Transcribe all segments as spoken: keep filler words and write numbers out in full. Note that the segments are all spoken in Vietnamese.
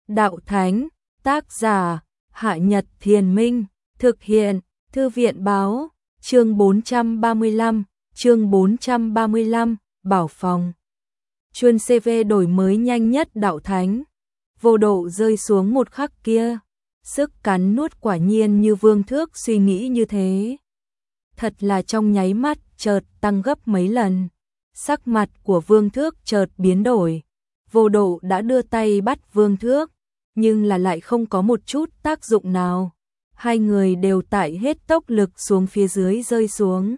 đạo thánh, tác giả, Hạ Nhật Thiền Minh, thực hiện, Thư viện báo, chương bốn trăm ba mươi lăm, chương bốn trăm ba mươi lăm, bảo phòng. Chuyên xê vê đổi mới nhanh nhất đạo thánh, vô độ rơi xuống một khắc kia, sức cắn nuốt quả nhiên như Vương Thước suy nghĩ như thế. Thật là trong nháy mắt chợt tăng gấp mấy lần, sắc mặt của Vương Thước chợt biến đổi, vô độ đã đưa tay bắt Vương Thước, nhưng là lại không có một chút tác dụng nào. Hai người đều tại hết tốc lực xuống phía dưới rơi xuống.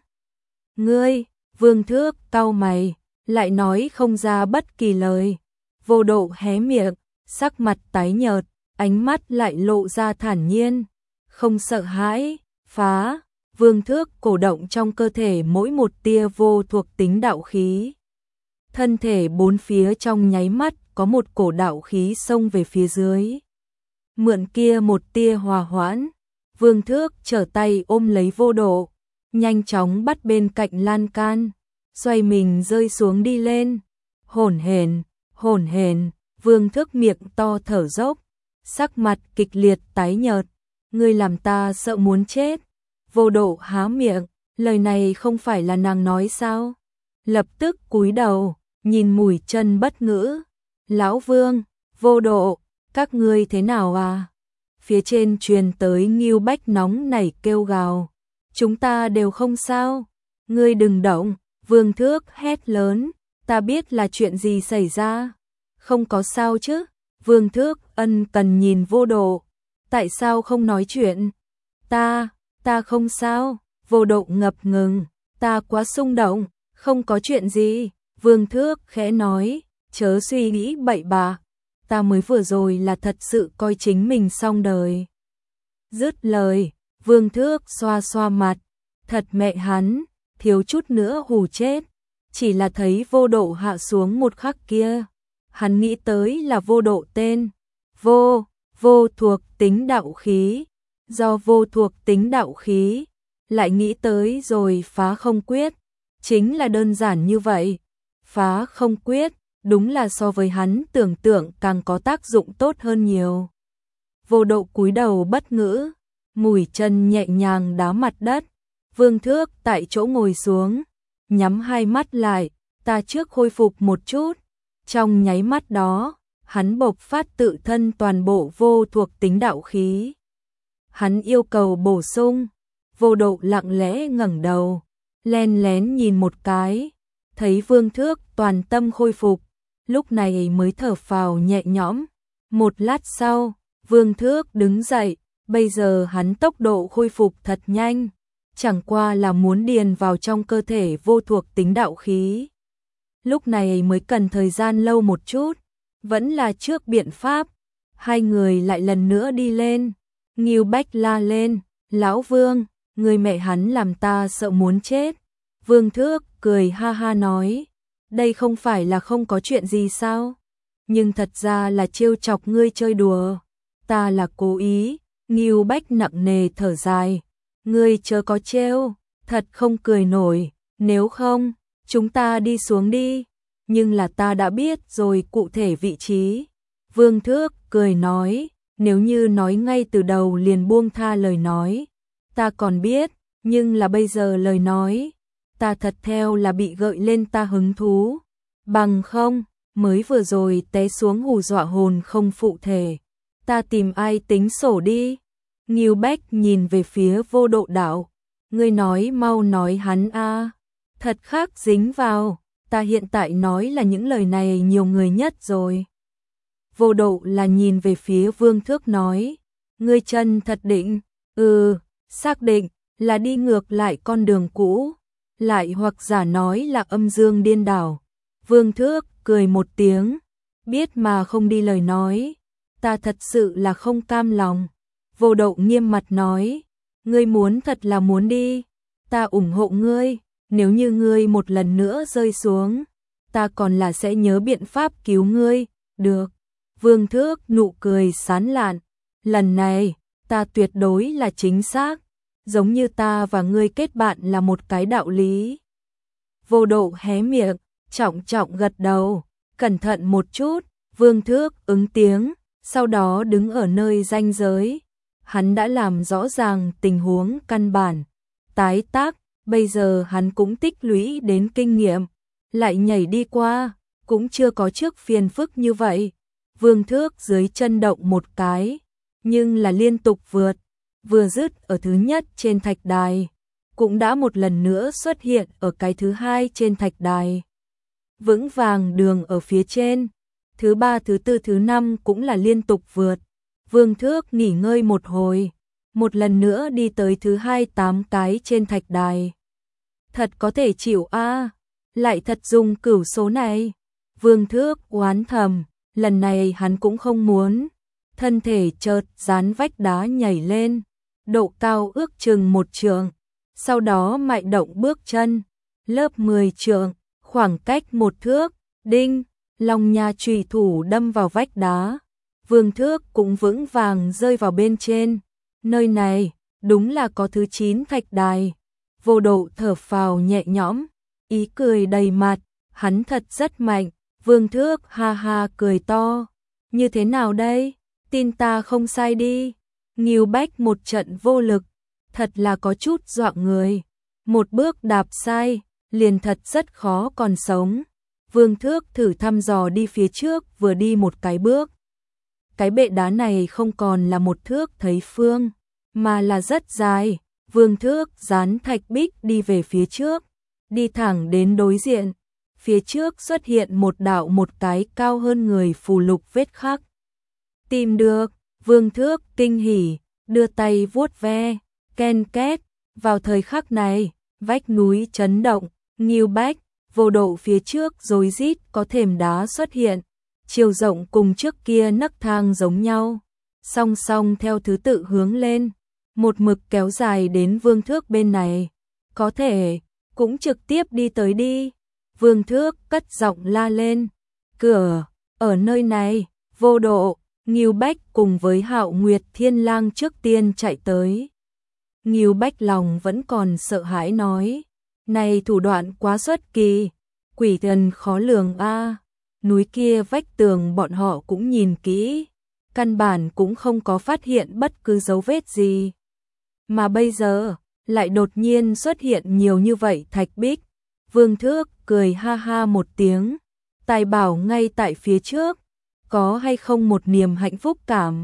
Ngươi, Vương Thước cau mày, lại nói không ra bất kỳ lời. Vô độ hé miệng, sắc mặt tái nhợt, ánh mắt lại lộ ra thản nhiên, không sợ hãi, phá. Vương Thước cổ động trong cơ thể mỗi một tia vô thuộc tính đạo khí. Thân thể bốn phía trong nháy mắt có một cổ đạo khí xông về phía dưới. Mượn kia một tia hòa hoãn, Vương Thước trở tay ôm lấy vô độ, nhanh chóng bắt bên cạnh lan can, xoay mình rơi xuống đi lên. Hổn hển, hổn hển, Vương Thước miệng to thở dốc, sắc mặt kịch liệt tái nhợt. Ngươi làm ta sợ muốn chết. Vô độ há miệng, lời này không phải là nàng nói sao? Lập tức cúi đầu, nhìn Mùi Chân bất ngữ. Lão Vương, Vô độ, các ngươi thế nào à? Phía trên truyền tới Ngưu Bách nóng nảy kêu gào. Chúng ta đều không sao. Ngươi đừng động, Vương Thước hét lớn. Ta biết là chuyện gì xảy ra. Không có sao chứ? Vương Thước ân cần nhìn Vô độ. Tại sao không nói chuyện? Ta... Ta không sao. Vô độ ngập ngừng. Ta quá xung động. Không có chuyện gì. Vương Thước khẽ nói. Chớ suy nghĩ bậy bạ. Ta mới vừa rồi là thật sự coi chính mình xong đời. Dứt lời, Vương Thước xoa xoa mặt. Thật mẹ hắn, thiếu chút nữa hù chết. Chỉ là thấy vô độ hạ xuống một khắc kia. Hắn nghĩ tới là vô độ tên. Vô, vô thuộc tính đạo khí. Do vô thuộc tính đạo khí, lại nghĩ tới rồi phá không quyết, chính là đơn giản như vậy. Phá không quyết, đúng là so với hắn tưởng tượng càng có tác dụng tốt hơn nhiều. Vô độ cúi đầu bất ngữ, Mùi Chân nhẹ nhàng đá mặt đất. Vương Thước tại chỗ ngồi xuống, nhắm hai mắt lại, ta trước khôi phục một chút. Trong nháy mắt đó, hắn bộc phát tự thân toàn bộ vô thuộc tính đạo khí. Hắn yêu cầu bổ sung. Vô độ lặng lẽ ngẩng đầu, len lén nhìn một cái, thấy Vương Thước toàn tâm khôi phục, lúc này mới thở phào nhẹ nhõm. Một lát sau, Vương Thước đứng dậy, bây giờ hắn tốc độ khôi phục thật nhanh, chẳng qua là muốn điền vào trong cơ thể vô thuộc tính đạo khí. Lúc này mới cần thời gian lâu một chút, vẫn là trước biện pháp. Hai người lại lần nữa đi lên. Ngưu Bách la lên, Lão Vương, người mẹ hắn làm ta sợ muốn chết. Vương Thước cười ha ha nói, đây không phải là không có chuyện gì sao? Nhưng thật ra là trêu chọc ngươi chơi đùa. Ta là cố ý. Ngưu Bách nặng nề thở dài, ngươi chớ có trêu, thật không cười nổi. Nếu không, chúng ta đi xuống đi. Nhưng là ta đã biết rồi cụ thể vị trí. Vương Thước cười nói, nếu như nói ngay từ đầu liền buông tha lời nói, ta còn biết, nhưng là bây giờ lời nói, ta thật theo là bị gợi lên ta hứng thú. Bằng không, mới vừa rồi té xuống hù dọa hồn không phụ thể. Ta tìm ai tính sổ đi. Ngưu Bách nhìn về phía Vô độ đạo. Ngươi nói mau nói hắn a. Thật khác dính vào, ta hiện tại nói là những lời này nhiều người nhất rồi. Vô độ là nhìn về phía Vương Thước nói, ngươi chân thật định? Ừ, xác định, là đi ngược lại con đường cũ, lại hoặc giả nói là âm dương điên đảo. Vương Thước cười một tiếng, biết mà không đi lời nói, ta thật sự là không cam lòng. Vô độ nghiêm mặt nói, ngươi muốn thật là muốn đi, ta ủng hộ ngươi, nếu như ngươi một lần nữa rơi xuống, ta còn là sẽ nhớ biện pháp cứu ngươi, được. Vương Thước nụ cười sán lạn, lần này, ta tuyệt đối là chính xác, giống như ta và ngươi kết bạn là một cái đạo lý. Vô độ hé miệng, trọng trọng gật đầu, cẩn thận một chút. Vương Thước ứng tiếng, sau đó đứng ở nơi ranh giới. Hắn đã làm rõ ràng tình huống căn bản. Tái tác, bây giờ hắn cũng tích lũy đến kinh nghiệm. Lại nhảy đi qua, cũng chưa có trước phiền phức như vậy. Vương Thước dưới chân động một cái, nhưng là liên tục vượt. Vừa dứt ở thứ nhất trên thạch đài, cũng đã một lần nữa xuất hiện ở cái thứ hai trên thạch đài. Vững vàng đường ở phía trên, thứ ba, thứ tư, thứ năm cũng là liên tục vượt. Vương Thước nghỉ ngơi một hồi, một lần nữa đi tới thứ hai tám cái trên thạch đài. Thật có thể chịu a, lại thật dùng cửu số này. Vương Thước oán thầm, lần này hắn cũng không muốn. Thân thể chợt dán vách đá nhảy lên, độ cao ước chừng một trượng, sau đó mại động bước chân, lớp mười trượng, khoảng cách một thước, đinh, long nha chùy thủ đâm vào vách đá. Vương Thước cũng vững vàng rơi vào bên trên. Nơi này, đúng là có thứ chín thạch đài. Vô Độ thở phào nhẹ nhõm, ý cười đầy mặt, hắn thật rất mạnh. Vương Thước ha ha cười to, như thế nào đây, tin ta không sai đi. Ngưu Bách một trận vô lực, thật là có chút dọa người. Một bước đạp sai, liền thật rất khó còn sống. Vương Thước thử thăm dò đi phía trước, vừa đi một cái bước. Cái bệ đá này không còn là một thước thấy phương, mà là rất dài. Vương Thước dán thạch bích đi về phía trước, đi thẳng đến đối diện. Phía trước xuất hiện một đạo một cái cao hơn người phù lục vết khắc. Tìm được, Vương Thước kinh hỉ, đưa tay vuốt ve, ken két. Vào thời khắc này, vách núi chấn động, Ngưu Bách, Vô Độ phía trước rối rít có thềm đá xuất hiện, chiều rộng cùng trước kia nấc thang giống nhau, song song theo thứ tự hướng lên, một mực kéo dài đến Vương Thước bên này. Có thể, cũng trực tiếp đi tới đi. Vương Thước cất giọng la lên, cửa, ở nơi này. Vô Độ, Ngưu Bách cùng với Hạo Nguyệt Thiên Lang trước tiên chạy tới. Ngưu Bách lòng vẫn còn sợ hãi nói, này thủ đoạn quá xuất kỳ, quỷ thần khó lường a. Núi kia vách tường bọn họ cũng nhìn kỹ, căn bản cũng không có phát hiện bất cứ dấu vết gì. Mà bây giờ, lại đột nhiên xuất hiện nhiều như vậy thạch bích. Vương Thước cười ha ha một tiếng, tài bảo ngay tại phía trước, có hay không một niềm hạnh phúc cảm?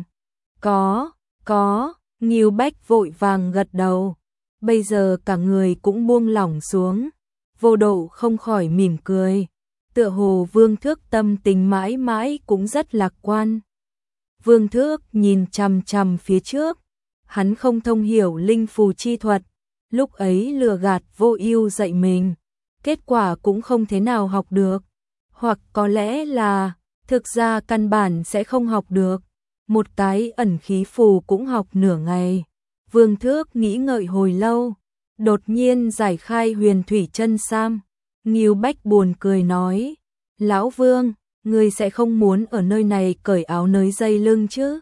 Có, có, Ngưu Bách vội vàng gật đầu, bây giờ cả người cũng buông lỏng xuống. Vô Độ không khỏi mỉm cười, tựa hồ Vương Thước tâm tình mãi mãi cũng rất lạc quan. Vương Thước nhìn chằm chằm phía trước, hắn không thông hiểu linh phù chi thuật, lúc ấy lừa gạt Vô Ưu dạy mình, kết quả cũng không thế nào học được, hoặc có lẽ là thực ra căn bản sẽ không học được. Một cái ẩn khí phù cũng học nửa ngày. Vương Thước nghĩ ngợi hồi lâu, đột nhiên giải khai huyền thủy chân sam. Ngưu Bách buồn cười nói, Lão Vương, ngươi sẽ không muốn ở nơi này cởi áo nới dây lưng chứ?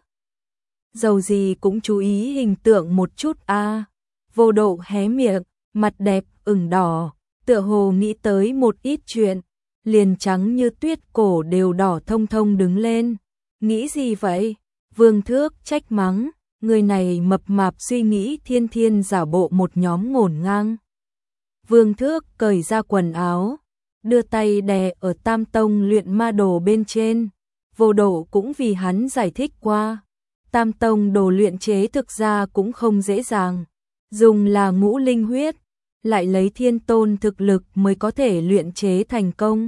Dầu gì cũng chú ý hình tượng một chút a. À. Vô Độ hé miệng, mặt đẹp ửng đỏ, tựa hồ nghĩ tới một ít chuyện, liền trắng như tuyết cổ đều đỏ thông thông đứng lên. Nghĩ gì vậy? Vương Thước trách mắng, người này mập mạp suy nghĩ thiên thiên giả bộ một nhóm ngổn ngang. Vương Thước cởi ra quần áo, đưa tay đè ở Tam Tông luyện ma đồ bên trên. Vô Độ cũng vì hắn giải thích qua, Tam Tông đồ luyện chế thực ra cũng không dễ dàng, dùng là ngũ linh huyết, lại lấy thiên tôn thực lực mới có thể luyện chế thành công.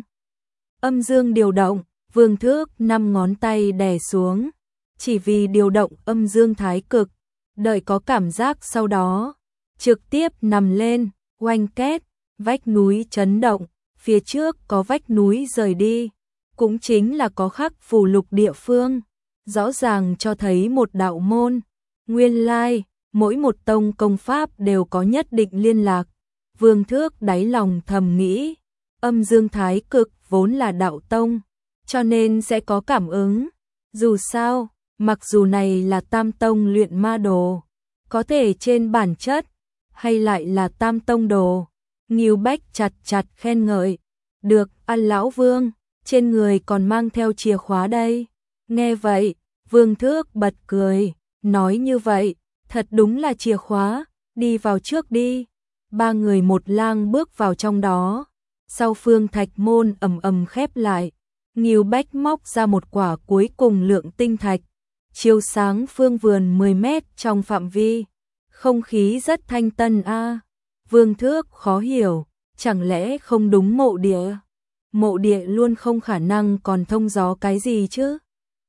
Âm dương điều động, Vương Thước năm ngón tay đè xuống, chỉ vì điều động âm dương thái cực, đợi có cảm giác sau đó, trực tiếp nằm lên, oanh két, vách núi chấn động, phía trước có vách núi rời đi, cũng chính là có khắc phù lục địa phương, rõ ràng cho thấy một đạo môn. Nguyên lai, mỗi một tông công pháp đều có nhất định liên lạc. Vương Thước đáy lòng thầm nghĩ, âm dương thái cực vốn là đạo tông, cho nên sẽ có cảm ứng. Dù sao, mặc dù này là Tam Tông luyện ma đồ, có thể trên bản chất, hay lại là Tam Tông đồ. Ngưu Bách chặt chặt khen ngợi, được, ăn Lão Vương, trên người còn mang theo chìa khóa đây. Nghe vậy, Vương Thước bật cười, nói như vậy, thật đúng là chìa khóa, đi vào trước đi. Ba người một lang bước vào trong đó. Sau phương thạch môn ầm ầm khép lại, Ngưu Bách móc ra một quả cuối cùng lượng tinh thạch, chiếu sáng phương vườn mười mét trong phạm vi. Không khí rất thanh tân a. Vương Thước khó hiểu, chẳng lẽ không đúng mộ địa? Mộ địa luôn không khả năng còn thông gió cái gì chứ?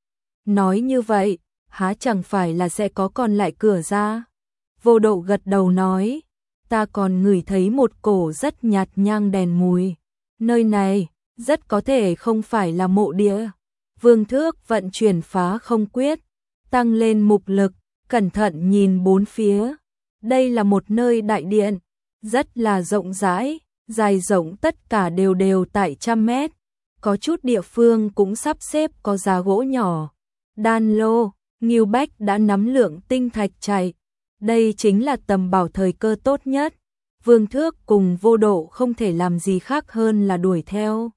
Nói như vậy, há chẳng phải là sẽ có còn lại cửa ra? Vô Độ gật đầu nói, ta còn ngửi thấy một cổ rất nhạt nhang đèn mùi. Nơi này, rất có thể không phải là mộ địa. Vương Thước vận chuyển phá không quyết, tăng lên mục lực, cẩn thận nhìn bốn phía. Đây là một nơi đại điện, rất là rộng rãi, dài rộng tất cả đều đều tại trăm mét. Có chút địa phương cũng sắp xếp có giá gỗ nhỏ. Đan lô, Ngưu Bách đã nắm lượng tinh thạch chạy. Đây chính là tầm bảo thời cơ tốt nhất. Vương Thước cùng Vô Độ không thể làm gì khác hơn là đuổi theo.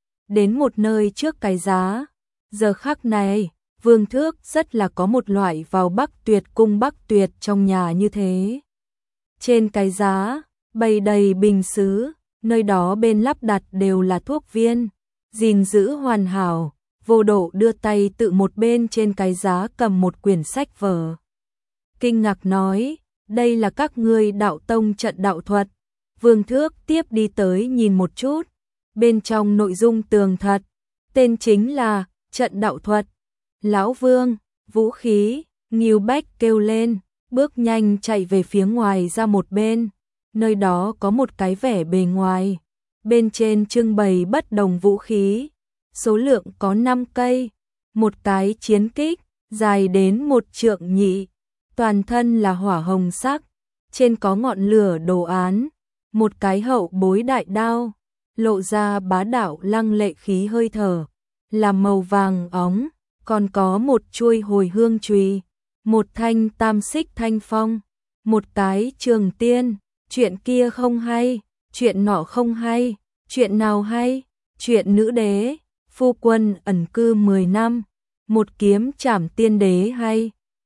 Đến một nơi trước cái giá. Giờ khắc này, Vương Thước rất là có một loại vào Bắc Tuyệt cung Bắc Tuyệt trong nhà như thế. Trên cái giá, bày đầy bình sứ, nơi đó bên lắp đặt đều là thuốc viên, gìn giữ hoàn hảo. Vô Độ đưa tay tự một bên trên cái giá cầm một quyển sách vở. Kinh ngạc nói, đây là các ngươi đạo tông trận đạo thuật. Vương Thước tiếp đi tới nhìn một chút, bên trong nội dung tường thật, tên chính là trận đạo thuật. Lão Vương, vũ khí, Ngưu Bách kêu lên, bước nhanh chạy về phía ngoài ra một bên, nơi đó có một cái vẻ bề ngoài, bên trên trưng bày bất đồng vũ khí, số lượng có năm cây, một cái chiến kích, dài đến một trượng nhị, toàn thân là hỏa hồng sắc, trên có ngọn lửa đồ án, một cái hậu bối đại đao, lộ ra bá đạo lăng lệ khí hơi thở, là màu vàng óng, còn có một chuôi hồi hương chùy, một thanh tam xích thanh phong, một cái trường tiên, chuyện kia không hay, chuyện nọ không hay, chuyện nào hay, chuyện nữ đế, phu quân ẩn cư mười năm, một kiếm trảm tiên đế hay.